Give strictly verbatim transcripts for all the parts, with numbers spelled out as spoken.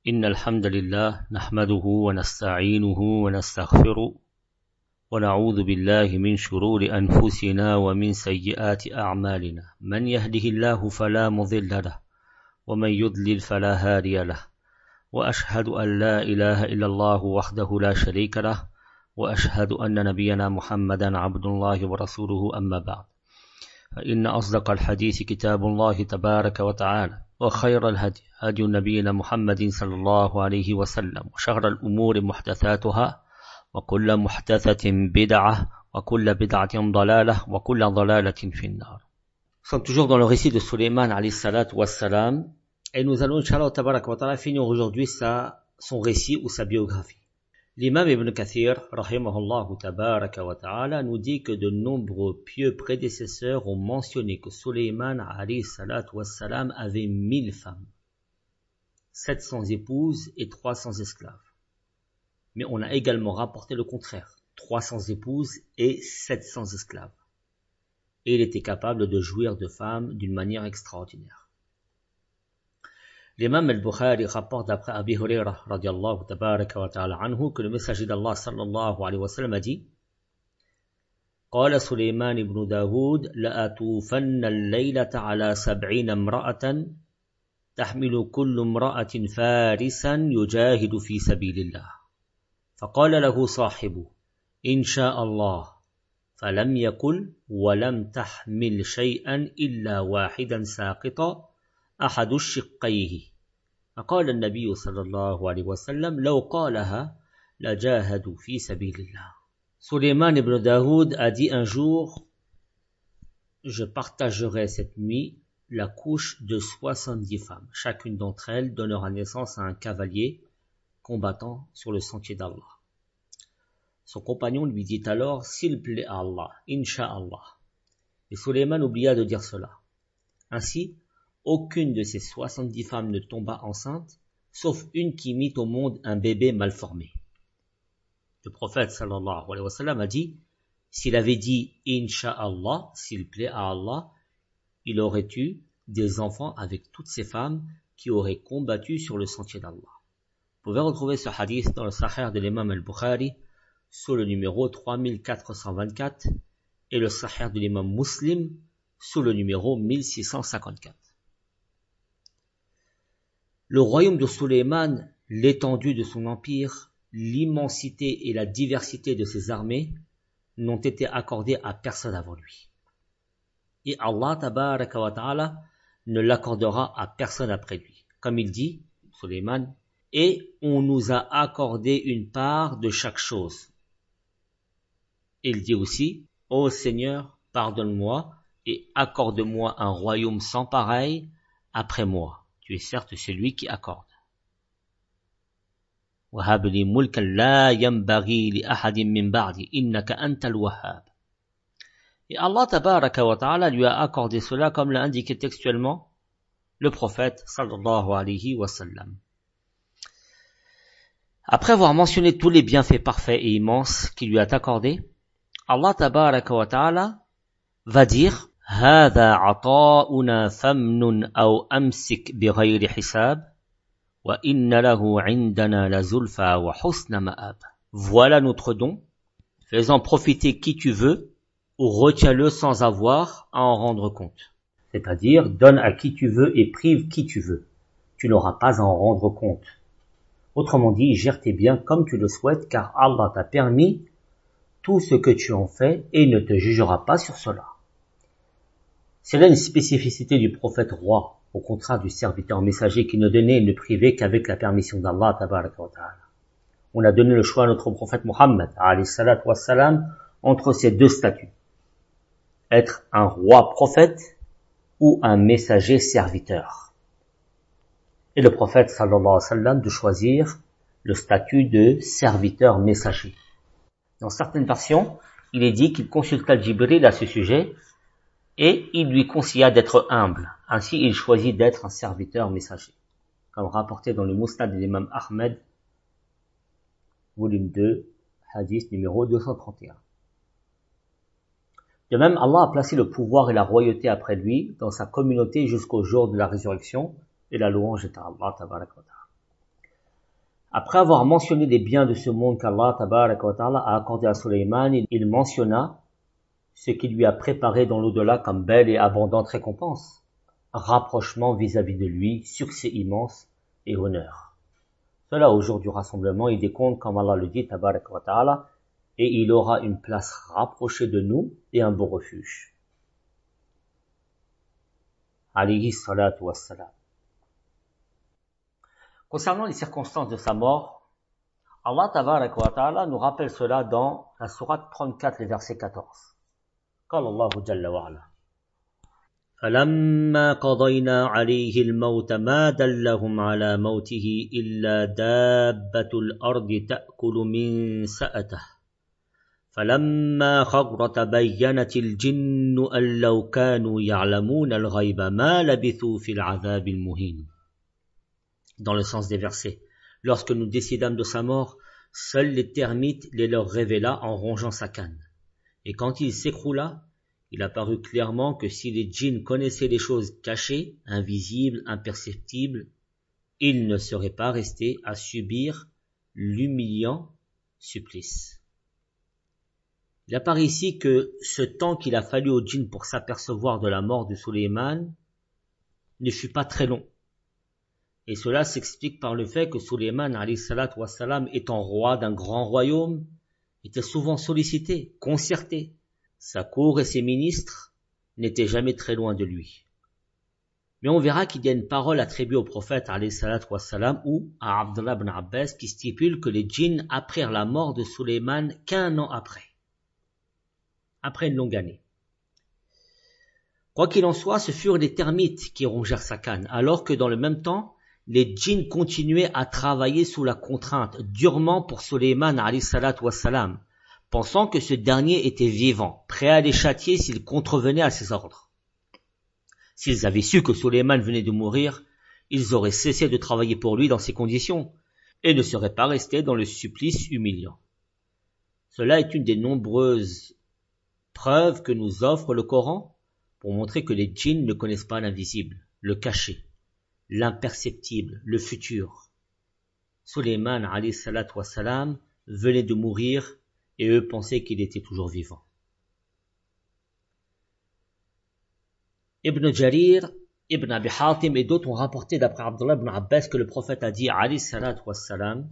إن الحمد لله نحمده ونستعينه ونستغفره ونعوذ بالله من شرور أنفسنا ومن سيئات أعمالنا من يهده الله فلا مضل له ومن يضلل فلا هادي له وأشهد أن لا إله إلا الله وحده لا شريك له وأشهد أن نبينا محمدا عبد الله ورسوله أما بعد فإن أصدق الحديث كتاب الله تبارك وتعالى وخير الهدي هدي نبينا محمد صلى الله عليه وسلم وشر الأمور محدثاتها وكل محدثة بدعة وكل بدعة ضلالة وكل ضلالة في النار. Nous sommes toujours dans le récit de Sulayman alayhi salatu wassalam et nous allons inchallah tabaraka wa ta'ala finir aujourd'hui sa, son récit ou sa biographie. L'imam Ibn Kathir rahimahullah tabaraka wa ta'ala nous dit que de nombreux pieux prédécesseurs ont mentionné que Sulayman alayhi salatu wassalam avait mille femmes, sept cents épouses et trois cents esclaves. Mais on a également rapporté le contraire, trois cents épouses et sept cents esclaves. Et il était capable de jouir de femmes d'une manière extraordinaire. L'imam al-Bukhari rapporte d'après Abi Hurairah radiallahu tabaraka wa ta'ala anhu que le messager d'Allah sallallahu alayhi wa sallam a dit قال سليمان بن داود لأتوفن الليلة على سبعين امرأة تحمل كل امرأة فارسا يجاهد في سبيل الله فقال له صاحبه إن شاء الله فلم يقل ولم تحمل شيئا إلا واحدا ساقطا أحد الشقيه فقال النبي صلى الله عليه وسلم لو قالها لجاهدوا في سبيل الله. Sulayman ibn Daoud a dit un jour, je partagerai cette nuit la couche de soixante-dix femmes. Chacune d'entre elles donnera naissance à un cavalier combattant sur le sentier d'Allah. Son compagnon lui dit alors, s'il plaît à Allah, Inch'Allah. Et Sulayman oublia de dire cela. Ainsi, aucune de ces soixante-dix femmes ne tomba enceinte, sauf une qui mit au monde un bébé mal formé. Le prophète sallallahu alayhi wa sallam a dit, s'il avait dit Inch'Allah, s'il plaît à Allah, il aurait eu des enfants avec toutes ces femmes qui auraient combattu sur le sentier d'Allah. Vous pouvez retrouver ce hadith dans le Sahih de l'imam al-Bukhari, sous le numéro trois mille quatre cent vingt-quatre, et le Sahih de l'imam Muslim, sous le numéro mille six cent cinquante-quatre. Le royaume de Sulayman, l'étendue de son empire, l'immensité et la diversité de ses armées n'ont été accordées à personne avant lui. Et Allah tabaraka wa ta'ala ne l'accordera à personne après lui. Comme il dit, Sulayman, et on nous a accordé une part de chaque chose. Et il dit aussi, ô Seigneur, pardonne-moi et accorde-moi un royaume sans pareil après moi. Tu es certes celui qui accorde. وَهَبْ لِي مُلْكًا لَا يَنْبَغِي لِأَحَدٍ مِّن بَعْدِي إِنَّكَ أَنْتَ الْوَهَّابُ. Et Allah tabaraka wa ta'ala lui a accordé cela comme l'a indiqué textuellement le prophète sallallahu alayhi wa sallam. Après avoir mentionné tous les bienfaits parfaits et immenses qu'il lui a accordés, Allah tabaraka wa ta'ala va dire هذا عطاؤنا فمن أو أمسك بغير حساب وإن له عندنا لزلفى وحسن مآب. Voilà notre don, fais-en profiter qui tu veux ou retiens-le sans avoir à en rendre compte. C'est-à-dire, donne à qui tu veux et prive qui tu veux. Tu n'auras pas à en rendre compte. Autrement dit, gère tes biens comme tu le souhaites car Allah t'a permis tout ce que tu en fais et ne te jugera pas sur cela. C'est là une spécificité du prophète roi, au contraire du serviteur messager qui ne donnait et ne privait qu'avec la permission d'Allah tabaraka wa ta'ala. On a donné le choix à notre prophète Muhammad alayhi salatu wassalam entre ces deux statuts. Être un roi prophète ou un messager serviteur. Et le prophète sallallahu alayhi wa sallam de choisir le statut de serviteur messager. Dans certaines versions, il est dit qu'il consulta Jibril à ce sujet et il lui conseilla d'être humble. Ainsi, il choisit d'être un serviteur messager. Comme rapporté dans le Musnad de l'imam Ahmed, volume deux, hadith numéro deux cent trente et un. De même, Allah a placé le pouvoir et la royauté après lui dans sa communauté jusqu'au jour de la résurrection et la louange est à Allah tabaraka wa ta'ala. Après avoir mentionné les biens de ce monde qu'Allah tabaraka wa ta'ala a accordé à Sulayman, il mentionna ce qui lui a préparé dans l'au-delà comme belle et abondante récompense, rapprochement vis-à-vis de lui, succès immense et honneur. Cela au jour du rassemblement, il décompte comme Allah le dit tabaraka wa ta'ala, et il aura une place rapprochée de nous et un beau refuge. Alayhi salatu wassalam. Concernant les circonstances de sa mort, Allah tabaraka wa ta'ala nous rappelle cela dans la sourate trente-quatre, le verset quatorze. قال الله جل وعلا فلما قضينا عليه الموت ما دلهم على موته إلا دابة الأرض تأكل من سأته فلما خر تبينت الجن أن لو كانوا يعلمون الغيب ما لبثوا في العذاب المهين. Dans le sens des versets, lorsque nous décidâmes de sa mort, seuls les termites les leur révéla en rongeant sa canne. Et quand il s'écroula, il apparut clairement que si les djinns connaissaient les choses cachées, invisibles, imperceptibles, ils ne seraient pas restés à subir l'humiliant supplice. Il apparaît ici que ce temps qu'il a fallu aux djinns pour s'apercevoir de la mort de Sulayman ne fut pas très long. Et cela s'explique par le fait que Sulayman, alayhi salatu wassalam, étant roi d'un grand royaume, était souvent sollicité, concerté. Sa cour et ses ministres n'étaient jamais très loin de lui. Mais on verra qu'il y a une parole attribuée au prophète alayhi salatu wassalam ou à Abdullah ibn Abbas qui stipule que les djinns apprirent la mort de Sulayman qu'un an après. Après une longue année. Quoi qu'il en soit, ce furent les termites qui rongèrent sa canne, alors que dans le même temps, les djinns continuaient à travailler sous la contrainte, durement pour Sulayman alayhi salatu wassalam, pensant que ce dernier était vivant, prêt à les châtier s'il contrevenait à ses ordres. S'ils avaient su que Sulayman venait de mourir, ils auraient cessé de travailler pour lui dans ces conditions, et ne seraient pas restés dans le supplice humiliant. Cela est une des nombreuses preuves que nous offre le Coran pour montrer que les djinns ne connaissent pas l'invisible, le caché, l'imperceptible, le futur. Sulayman alayhi salatu wassalam venait de mourir et eux pensaient qu'il était toujours vivant. Ibn Jarir, Ibn Abi Hatim et d'autres ont rapporté d'après Abdullah ibn Abbas que le prophète a dit alayhi salatu wassalam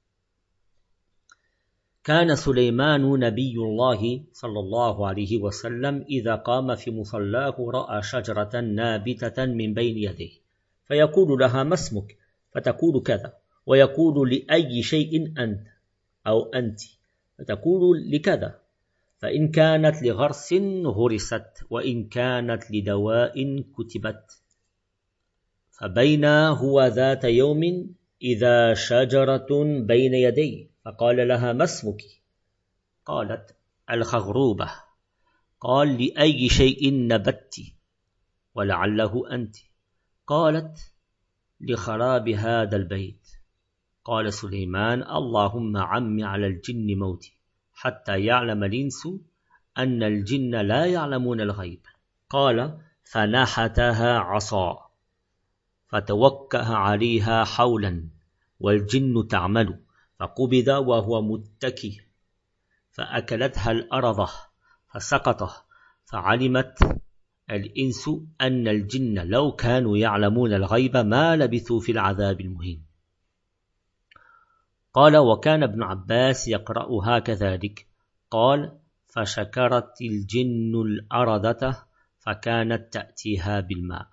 كان سليمان نبي الله صلى الله عليه وسلم إذا قام في مصلاه رأى شجرة نابتة من بين يديه فيقول لها ما اسمك فتقول كذا ويقول لأي شيء أنت أو أنت فتقول لكذا فإن كانت لغرس غرست وإن كانت لدواء كتبت فبينا هو ذات يوم إذا شجرة بين يديه فقال لها ما اسمك قالت الخغروبة قال لأي شيء نبت ولعله أنت قالت لخراب هذا البيت قال سليمان اللهم عم على الجن موتي حتى يعلم الإنس أن الجن لا يعلمون الغيب قال فنحتها عصا فتوكأ عليها حولا والجن تعمل فقبض وهو متكي فأكلتها الأرض فسقط فعلمت الإنس أن الجن لو كانوا يعلمون الغيب ما لبثوا في العذاب المهين. قال وكان ابن عباس يقرأها كذلك قال فشكرت الجن الأرضة فكانت تأتيها بالماء.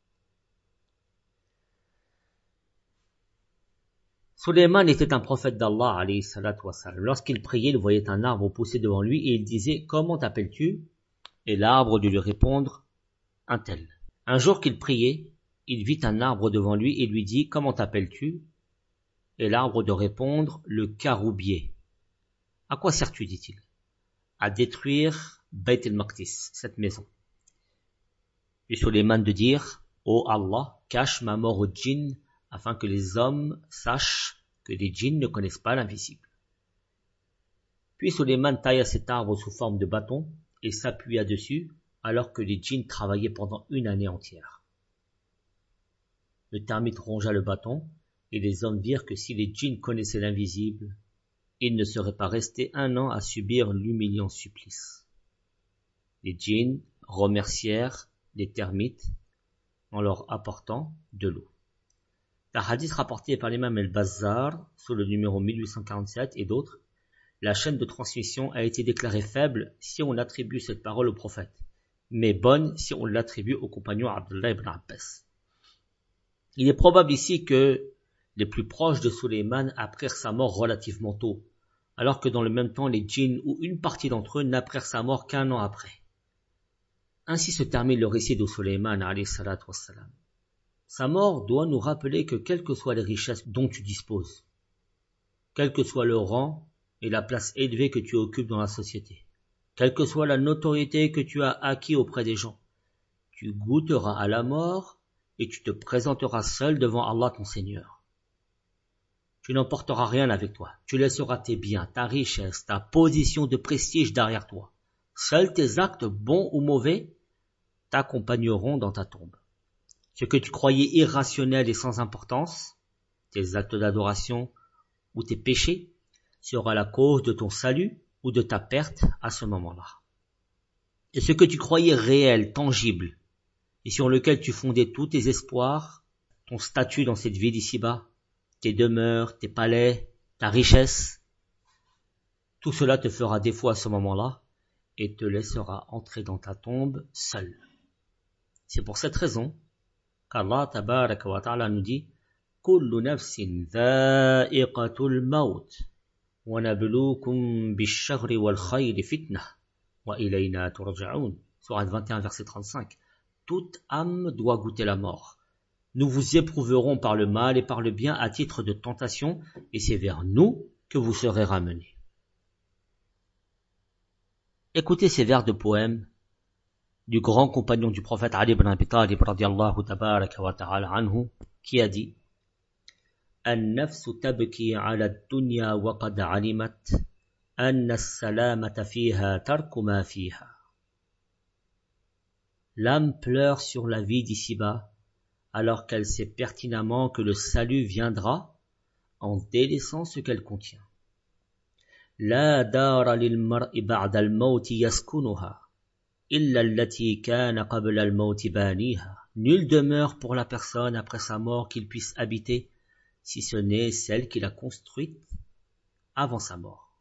Sulayman était un prophète d'Allah alayhi salatu wassalam. Lorsqu'il priait, il voyait un arbre pousser devant lui et il disait « Comment t'appelles-tu » et l'arbre de lui répondre « Un tel ». Un jour qu'il priait, il vit un arbre devant lui et lui dit « Comment t'appelles-tu » et l'arbre de répondre « Le caroubier ». « À quoi sers-tu » dit-il. « À détruire Bayt el-Maqdis, cette maison. » Puis Sulayman de dire « Ô Allah, cache ma mort aux djinns afin que les hommes sachent que les djinns ne connaissent pas l'invisible. » Puis Sulayman tailla cet arbre sous forme de bâton et s'appuya dessus alors que les djinns travaillaient pendant une année entière. Le termite rongea le bâton Et les hommes virent que si les djinns connaissaient l'invisible, ils ne seraient pas restés un an à subir l'humiliant supplice. Les djinns remercièrent les termites en leur apportant de l'eau. Un hadith rapporté par l'imam al-Bazzar sous le numéro mille huit cent quarante-sept et d'autres, la chaîne de transmission a été déclarée faible si on attribue cette parole au prophète, mais bonne si on l'attribue au compagnon Abdullah ibn Abbas. Il est probable ici que les plus proches de Sulayman apprirent sa mort relativement tôt, alors que dans le même temps les djinns ou une partie d'entre eux n'apprirent sa mort qu'un an après. Ainsi se termine le récit de Sulayman alayhi salatu wassalam. Sa mort doit nous rappeler que quelles que soient les richesses dont tu disposes, quel que soit le rang et la place élevée que tu occupes dans la société, quelle que soit la notoriété que tu as acquis auprès des gens, tu goûteras à la mort et tu te présenteras seul devant Allah ton Seigneur. Tu n'emporteras rien avec toi, tu laisseras tes biens, ta richesse, ta position de prestige derrière toi. Seuls tes actes bons ou mauvais t'accompagneront dans ta tombe. Ce que tu croyais irrationnel et sans importance, tes actes d'adoration ou tes péchés, sera la cause de ton salut ou de ta perte à ce moment-là. Et ce que tu croyais réel, tangible, et sur lequel tu fondais tous tes espoirs, ton statut dans cette vie d'ici-bas, tes demeures, tes palais, ta richesse, tout cela te fera défaut à ce moment-là et te laissera entrer dans ta tombe seul. C'est pour cette raison qu'Allah tabaraka wa ta'ala nous dit Kullu nafsin dha'iqatul maut wa nabluukum bish-sharri wal khayri fitnah wa ilayna turja'un. Sourate vingt et un verset trente-cinq. Toute âme doit goûter la mort. Nous vous éprouverons par le mal et par le bien à titre de tentation et c'est vers nous que vous serez ramenés. Écoutez ces vers de poème du grand compagnon du prophète Ali ibn Abi Talib radiyallahu tabaraka wa ta'ala anhu qui a dit An-nafsu tabki ala ad-dunya wa qad alimat anna as-salamata fiha tarku ma fiha. L'âme pleure sur la vie d'ici-bas alors qu'elle sait pertinemment que le salut viendra en délaissant ce qu'elle contient. La dara lil mar'i ba'da al-mawti yaskunuha illa allati kana qabla al-mawti baniha. Nulle demeure pour la personne après sa mort qu'il puisse habiter, si ce n'est celle qu'il a construite avant sa mort.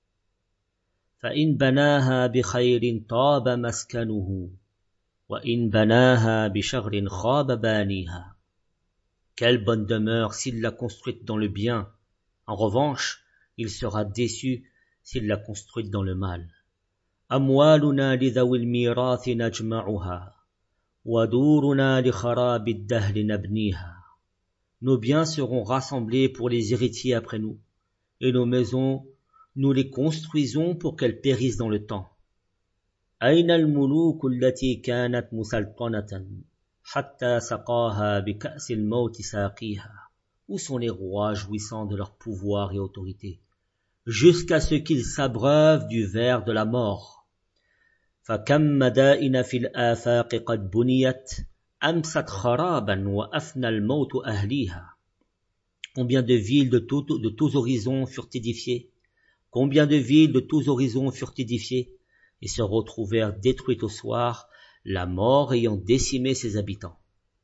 Fa in banaha bi khayrin taba maskanuhu wa in banaha bi sharrin khaba baniha. Quelle bonne demeure s'il l'a construite dans le bien. En revanche, il sera déçu s'il l'a construite dans le mal. Amwaluna li dhawil mirathi najma'uha wa duruna li kharabid dahli nabniha. Nos biens seront rassemblés pour les héritiers après nous, et nos maisons, nous les construisons pour qu'elles périssent dans le temps. Aina al-muluku allati kanat musaltanatan hatta saqaha bi ka'sil mawti saqiha. Où sont les rois jouissant de leur pouvoir et autorité, jusqu'à ce qu'ils s'abreuvent du verre de la mort. فَكَمْ مَدَائِنَ فِي الْآفَاقِ قَدْ بُنِيَتْ أَمْسَتْ خَرَابًا وَأَفْنَى الْمَوْتُ أَهْلِيهَا. Combien de villes de, tout, de tous horizons furent édifiées, combien de villes de tous horizons furent édifiées, et se retrouvèrent détruites au soir, la mort ayant décimé ses habitants.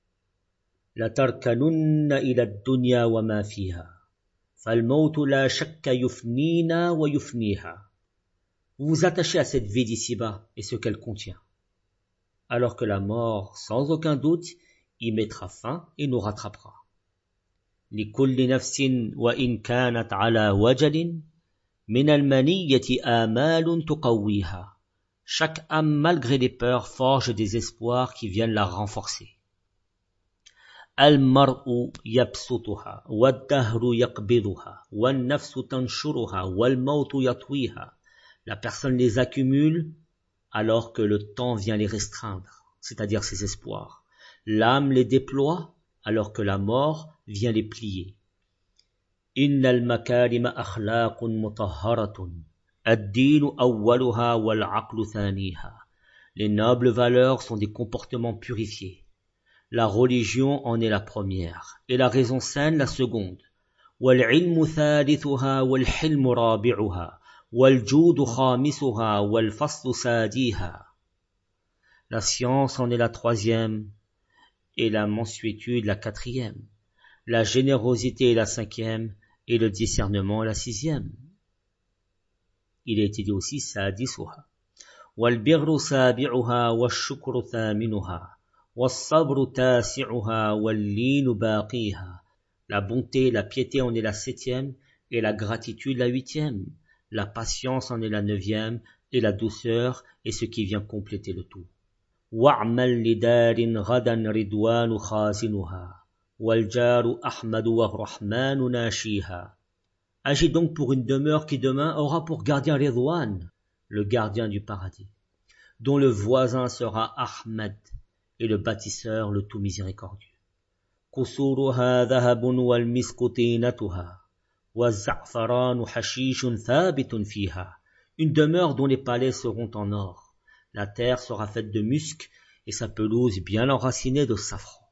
لَتَرْكَنُنَّ إِلَى الدُّنْيَا وَمَا فِيهَا فَالْمَوْتُ لَا شَكَّ يُفْنِينَا وَيُفْنِيهَا. Vous vous attachez à cette vie d'ici-bas et ce qu'elle contient, alors que la mort, sans aucun doute, y mettra fin et nous rattrapera. لِكُلِّ نَفْسٍ وَإِنْ كَانَتْ عَلَى وَجَلٍ مِنَ الْمَنِيَّةِ آمَالٌ تُقَوِّيهَا. Chaque âme, malgré les peurs, forge des espoirs qui viennent la renforcer. المرء يبسطها والدهر يقبضها والنفس تنشرها والموت يطويها. La personne les accumule alors que le temps vient les restreindre, c'est-à-dire ses espoirs. L'âme les déploie alors que la mort vient les plier. إن المكارم أخلاق مطهرة الدين أولها والعقل ثانيها. Les nobles valeurs sont des comportements purifiés. La religion en est la première, et la raison saine la seconde. وَالْعِلْمُ ثَالِثُهَا وَالْحِلْمُ رَابِعُهَا وَالْجُودُ خَامِسُهَا وَالْفَصْلُ سَادِيهَا. La science en est la troisième, et la mansuétude la quatrième. La générosité est la cinquième, et le discernement la sixième. Il a été dit aussi سَادِسُهَا وَالْبِرُّ سَابِعُهَا وَالشُّكْرُ ثَامِنُهَا وَالصَّبْرُ تَاسِعُهَا وَاللِّينُ بَاقِيهَا. La bonté, la piété en est la septième, et la gratitude la huitième. La patience en est la neuvième, et la douceur est ce qui vient compléter le tout. وَاعْمَلْ لِدَارٍ غَدًا رِضْوَانُ خَازِنُهَا وَالْجَارُ أَحْمَدُ وَالرَّحْمَنُ نَاشِيهَا. Agis donc pour une demeure qui demain aura pour gardien Ridwan, le gardien du paradis, dont le voisin sera Ahmed, et le bâtisseur le tout miséricordieux. قصورها ذهب والمسك طينتها والزعفران حشيش ثابت فيها. Une demeure dont les palais seront en or. La terre sera faite de musc et sa pelouse bien enracinée de safran.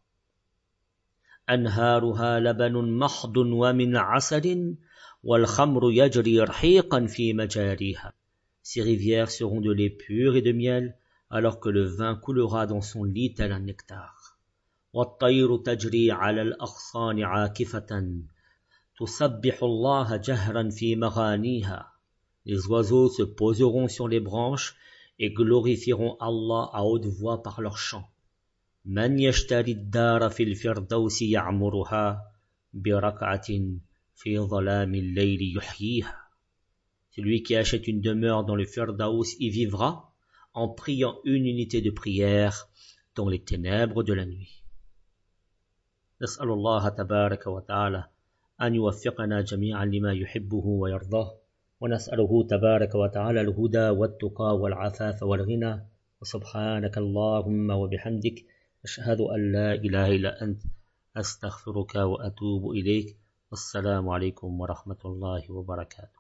أنهارها لبن محض ومن عسل والخمر يجري رحيقا في مجاريها. Ces rivières seront de lait pur et de miel, alors que le vin coulera dans son lit tel un nectar. والطير تجري على الأغصان عاكفة تسبح الله جهرا في مغانيها. Les oiseaux se poseront sur les branches et glorifieront Allah à haute voix par leurs chants. من يشتري الدار في الفردوس يعمرها بركعة في ظلام الليل يحييها. Celui qui achète une demeure dans le Firdaus y vivra en priant une unité de prière dans les ténèbres de la nuit. نسأل الله تبارك وتعالى أن يوفقنا جميعا لما يحبه ويرضاه، ونسأله تبارك وتعالى الهدى والتقى والعفاف والغنى. وسبحانك اللهم وبحمدك أشهد أن لا إله إلا أنت أستغفرك وأتوب إليك. والسلام عليكم ورحمة الله وبركاته.